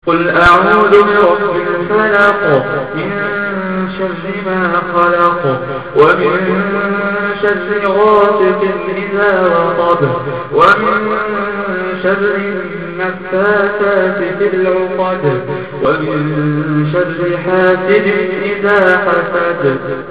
قل أعوذ برب الفلق من شر ما خلق ومن شر غاسق إذا وقب ومن شر النفاثات في العقد ومن شر حاسد إذا حسد.